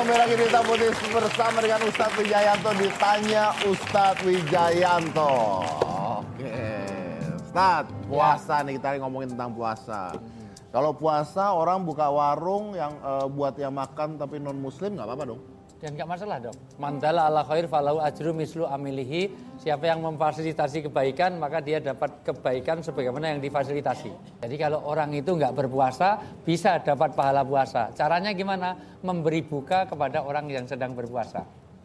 kembali lagi di Hitam Putih bersama dengan Ustadz Wijayanto di Tanya Ustadz Wijayanto. Oke, Ustadz, puasa nih, kita ngomongin tentang puasa. Kalau puasa orang buka warung yang buat yang makan tapi non muslim nggak apa-apa dong? Dan nggak masalah dong. Mandala ala khair falahu ajru mislu amilihi. Siapa yang memfasilitasi kebaikan maka dia dapat kebaikan sebagaimana yang difasilitasi. Jadi kalau orang itu nggak berpuasa bisa dapat pahala puasa. Caranya gimana? Memberi buka kepada orang yang sedang berpuasa.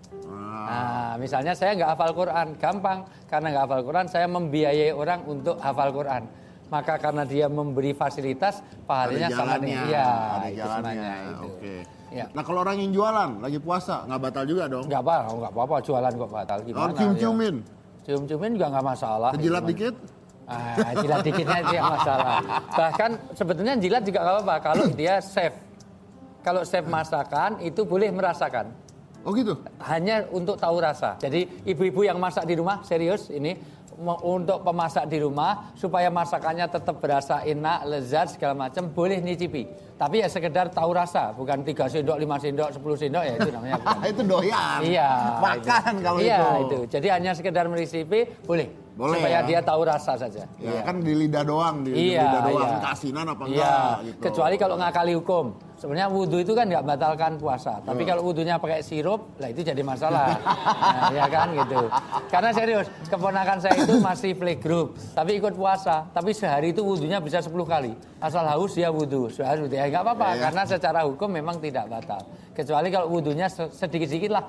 Nah, misalnya saya nggak hafal Quran, gampang. Karena nggak hafal Quran, saya membiayai orang untuk hafal Quran. Maka karena dia memberi fasilitas, pahalanya sama dengan ada jalannya. Oke. Ya. Nah kalau orang yang jualan lagi puasa nggak batal juga dong? Nggak apa-apa, jualan kok batal. Gimana? Cium-ciumin? Cium-ciumin juga nggak masalah. Jilat dikit? Jilat dikitnya itu yang masalah. Bahkan sebetulnya jilat juga nggak apa-apa kalau dia safe. Kalau safe masakan itu boleh merasakan. Oh gitu? Hanya untuk tahu rasa. Jadi ibu-ibu yang masak di rumah, serius ini, untuk pemasak di rumah supaya masakannya tetap berasa enak, lezat segala macam, boleh nyicipi. Tapi ya sekedar tahu rasa, bukan 3 sendok, 5 sendok, 10 sendok ya itu namanya. Itu doyan. Iya. Makan itu. kalau iya, itu. Iya itu. Jadi hanya sekedar menyicipi boleh. Supaya ya? dia tahu rasa saja. Ya iya. Kan di lidah doang, di lidah doang. Iya. Kasinan apa iya. enggak gitu. Kecuali kalau ngakali hukum. Sebenarnya wudhu itu kan nggak batalkan puasa. Tapi kalau wudhunya pakai sirup, lah itu jadi masalah. Nah, ya kan gitu. Karena serius, keponakan saya itu masih playgroup. Tapi ikut puasa. Tapi sehari itu wudhunya bisa 10 kali. Asal haus dia wudhu. Sehari ya nggak apa-apa. Ya. Karena secara hukum memang tidak batal. Kecuali kalau wudhunya sedikit-sedikit lah.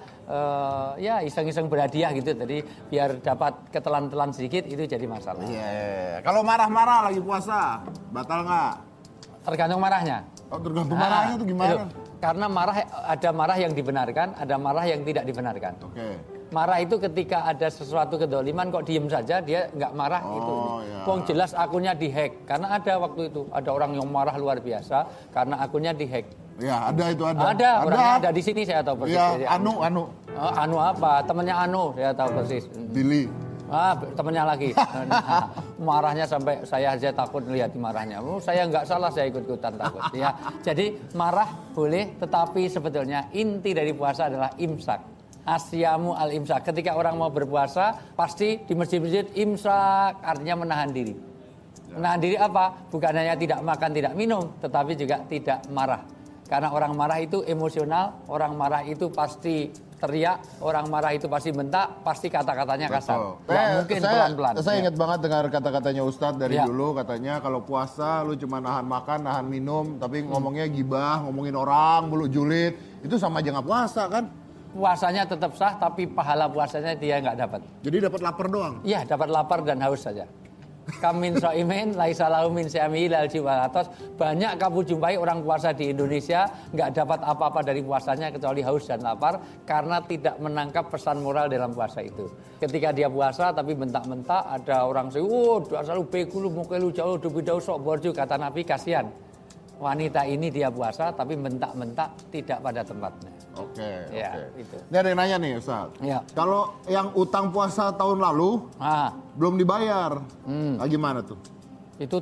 Ya iseng-iseng berhadiah gitu. Jadi biar dapat ketelan-telan sedikit itu jadi masalah. Iya. Kalau marah-marah lagi puasa, batal nggak? Tergantung marahnya. Oh, tergantung marahnya itu gimana? Karena ada marah yang dibenarkan, ada marah yang tidak dibenarkan. Oke. Marah itu ketika ada sesuatu kedoliman kok diem saja, dia nggak marah itu. Ya. Wong jelas akunnya dihack. Karena ada waktu itu, ada orang yang marah luar biasa karena akunnya dihack. Ya, ada itu ada. Ada, orangnya ada di sini saya tahu persis. Ya, Anu. Anu apa? Temannya Anu, saya tahu persis. Billy. Temannya lagi. Marahnya sampai saya aja takut lihat marahnya. Saya nggak salah, saya ikut-ikutan takut. Ya, jadi marah boleh, tetapi sebetulnya inti dari puasa adalah imsak. Asyamu al-imsak. Ketika orang mau berpuasa, pasti di masjid-masjid imsak, artinya menahan diri. Menahan diri apa? Bukan hanya tidak makan, tidak minum, tetapi juga tidak marah. Karena orang marah itu emosional, orang marah itu pasti teriak, orang marah itu pasti bentak, pasti kata-katanya kasar. Nggak mungkin pelan-pelan. Saya ingat banget dengar kata-katanya Ustadz dari dulu, katanya kalau puasa lu cuma nahan makan, nahan minum, tapi ngomongnya gibah, ngomongin orang, mulu julid, itu sama aja nggak puasa kan? Puasanya tetap sah, tapi pahala puasanya dia nggak dapat. Jadi dapat lapar doang? Iya, dapat lapar dan haus saja. Kamin so'imin, laisa lahu min syami'i lal jiwalatos. Banyak kamu jumpai orang puasa di Indonesia nggak dapat apa-apa dari puasanya kecuali haus dan lapar karena tidak menangkap pesan moral dalam puasa itu. Ketika dia puasa tapi bentak-bentak, ada orang dasar lu bekulu mukelu jauh dubidau sok borju, kata Nabi, kasihan. Wanita ini dia puasa tapi bentak-bentak tidak pada tempatnya. Oke. Itu. Ini ada yang nanya nih Ustaz. Ya. Kalau yang utang puasa tahun lalu belum dibayar, gimana tuh? Itu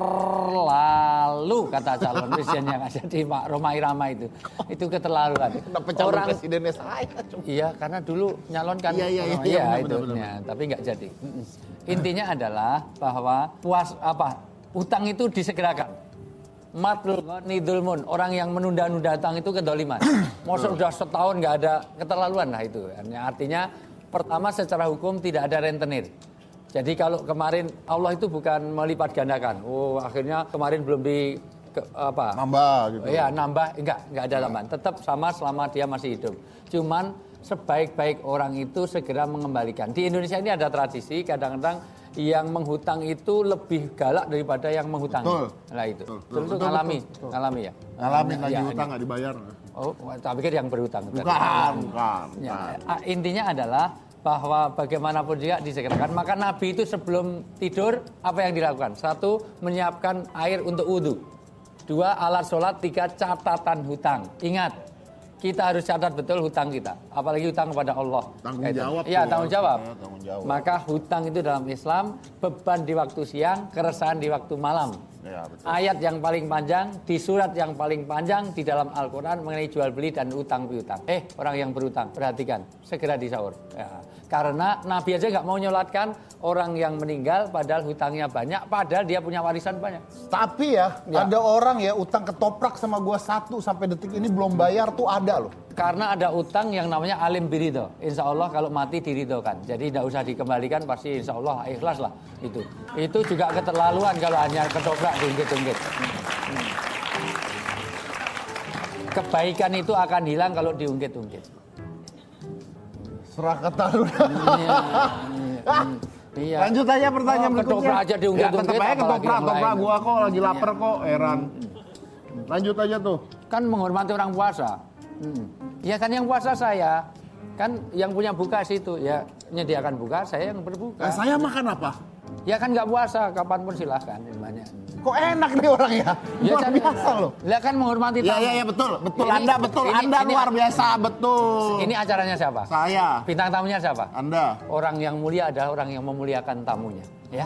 terlalu, kata calon presiden yang ada di Pak Roma Irama itu. Itu keterlaluan. Kenapa calon presidennya saya? Iya, karena dulu nyalonkan. Iya, itu. Ya, tapi nggak jadi. Intinya adalah bahwa utang itu disegerakan. Matlul nidulmun, orang yang menunda-nunda utang itu kedoliman. Masa udah setahun nggak ada, keterlaluan lah itu. Artinya pertama secara hukum tidak ada rentenir. Jadi kalau kemarin Allah itu bukan melipat gandakan. Akhirnya kemarin belum nambah gitu. Iya, nambah enggak ada tambahan. Tetap sama selama dia masih hidup. Cuman sebaik-baik orang itu segera mengembalikan. Di Indonesia ini ada tradisi kadang-kadang yang menghutang itu lebih galak daripada yang menghutangi. Betul. Nah itu. Betul. Ngalami ya. Ngalamin lagi hutang nggak dibayar. Oh, tapi kan yang berhutang. Bukan. Ya, intinya adalah bahwa bagaimanapun juga disegerakan. Maka Nabi itu sebelum tidur apa yang dilakukan? 1, menyiapkan air untuk wudhu. 2, alat sholat. 3, catatan hutang. Ingat, kita harus catat betul hutang kita, apalagi hutang kepada Allah. Tanggung jawab. Iya, tanggung jawab. Tanggung jawab. Maka hutang itu dalam Islam beban di waktu siang, keresahan di waktu malam. Ya, betul. Ayat yang paling panjang, di surat yang paling panjang di dalam Al-Quran mengenai jual beli dan utang piutang. Orang yang berutang, perhatikan, segera disaur. Ya. Karena Nabi aja nggak mau nyolatkan orang yang meninggal padahal hutangnya banyak, padahal dia punya warisan banyak. Tapi ya, ada orang ya utang ketoprak sama gua 1 sampai detik ini belum bayar tuh ada loh. Karena ada utang yang namanya alim birido. Insya Allah kalau mati diridokan. Jadi tidak usah dikembalikan, pasti insya Allah ikhlas lah itu. Itu juga keterlaluan kalau hanya ketoprak diungkit-ungkit. Kebaikan itu akan hilang kalau diungkit-ungkit. Serah ketahuan. Iya. Lanjut aja pertanyaan berikutnya. Ketoprak aja diungkit-ungkit. Tetap aja apalagi yang ketoprak lain. gua kok lagi lapar kok, heran. Lanjut aja tuh. Kan menghormati orang puasa. Ya kan yang puasa saya. Kan yang punya buka situ. Ya menyediakan buka, saya yang berbuka. Saya makan apa? Ya kan nggak puasa, kapanpun silahkan. Kok enak nih orang ya? Ya Luar kan, biasa loh. Ya kan menghormati tamu. Ya betul. Ini- Anda betul. ini- Anda ini- luar biasa, betul. Ini acaranya siapa? Saya. Bintang tamunya siapa? Anda. Orang yang mulia adalah orang yang memuliakan tamunya. Ya.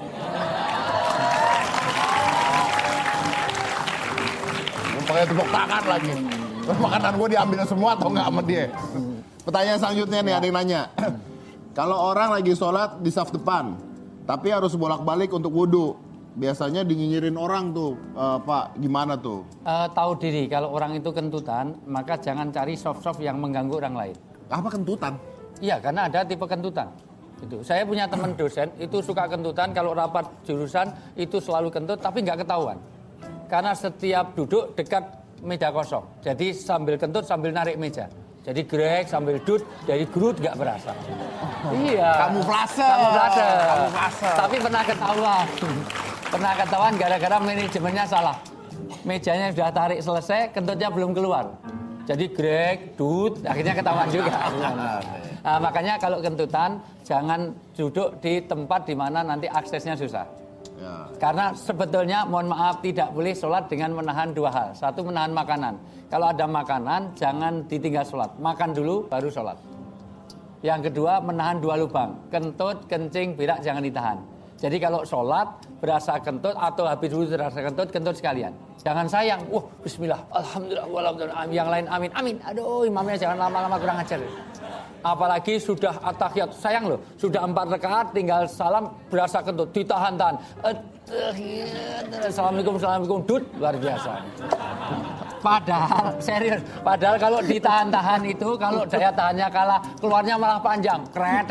Pakai tepuk tangan lagi. Makanan gue diambil semua atau nggak sama dia? Pertanyaan selanjutnya nih, ada yang nanya. Kalau orang lagi sholat di saf depan, tapi harus bolak-balik untuk wudhu, biasanya dinyinyirin orang tuh, Pak, gimana tuh? Tahu diri kalau orang itu kentutan, maka jangan cari soft-soft yang mengganggu orang lain. Apa kentutan? Iya, karena ada tipe kentutan. Itu. Saya punya teman dosen, itu suka kentutan, kalau rapat jurusan itu selalu kentut, tapi nggak ketahuan. Karena setiap duduk dekat meja kosong. Jadi sambil kentut sambil narik meja. Jadi grek sambil dud, dari gerut nggak berasa. Iya. Kamuflase. Kamuflase. Tapi pernah ketahuan. Pernah ketahuan gara-gara manajemennya salah. Mejanya sudah tarik selesai, kentutnya belum keluar. Jadi grek, dud, akhirnya ketahuan juga. Nah, makanya kalau kentutan jangan duduk di tempat di mana nanti aksesnya susah. Ya. Karena sebetulnya mohon maaf tidak boleh sholat dengan menahan 2 hal. Satu, menahan makanan. Kalau ada makanan jangan ditinggal sholat. Makan dulu baru sholat. Yang kedua, menahan 2 lubang. Kentut, kencing, berak jangan ditahan. Jadi kalau sholat berasa kentut atau habis dulu terasa kentut, kentut sekalian. Jangan sayang. Bismillah. Alhamdulillah. Walhamdulillah. Yang lain amin. Amin. Aduh, imamnya jangan lama-lama kurang ajar. Apalagi sudah at-tahiyat, sayang loh, sudah 4 rakaat tinggal salam berasa kentut, ditahan-tahan. Assalamualaikum, dud, luar biasa. Padahal, serius, padahal kalau ditahan-tahan itu, kalau daya tahannya kalah, keluarnya malah panjang. Kret,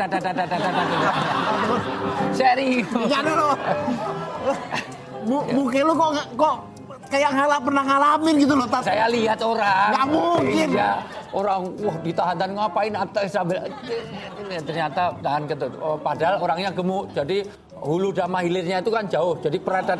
serius. Jangan lo. Mungkin lu kok kayak pernah ngalamin gitu loh, Tat. Saya lihat orang. Nggak mungkin. Iya, orang, ditahan-tahan ngapain atau sambil ternyata tahan kentut. Padahal orangnya gemuk, jadi hulu sama hilirnya itu kan jauh, jadi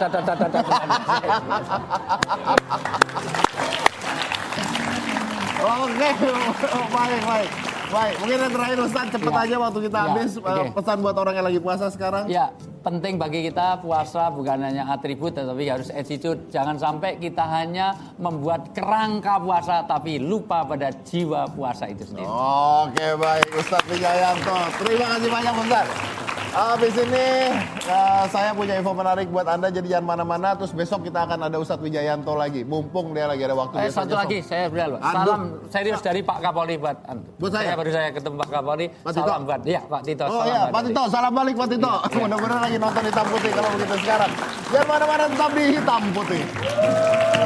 Oke, baik. Mungkin yang terakhir Ustaz, cepet Ya. aja waktu kita Ya, habis. oke. Pesan buat orang yang lagi puasa sekarang. Ya, penting bagi kita puasa bukan hanya atribut tetapi harus attitude. Jangan sampai kita hanya membuat kerangka puasa tapi lupa pada jiwa puasa itu sendiri. Oke, baik. Ustadz Wijayanto. Terima kasih banyak, Ustaz. Habis ini saya punya info menarik buat Anda, jadi jangan mana-mana. Terus besok kita akan ada Ustadz Wijayanto lagi. Mumpung dia lagi ada waktu. Satu lagi, saya beri salam serius dari Pak Kapolri buat Anda. Buat saya? Baru saya ketemu Pak Kapolri. Pak Tito? Salam buat, ya Pak Tito. Oh salam iya, buat Pak Anda. Tito. Salam balik, Pak Tito. Mudah-mudahan lagi nonton Hitam Putih kalau begitu sekarang. Jangan mana-mana, tetap di Hitam Putih.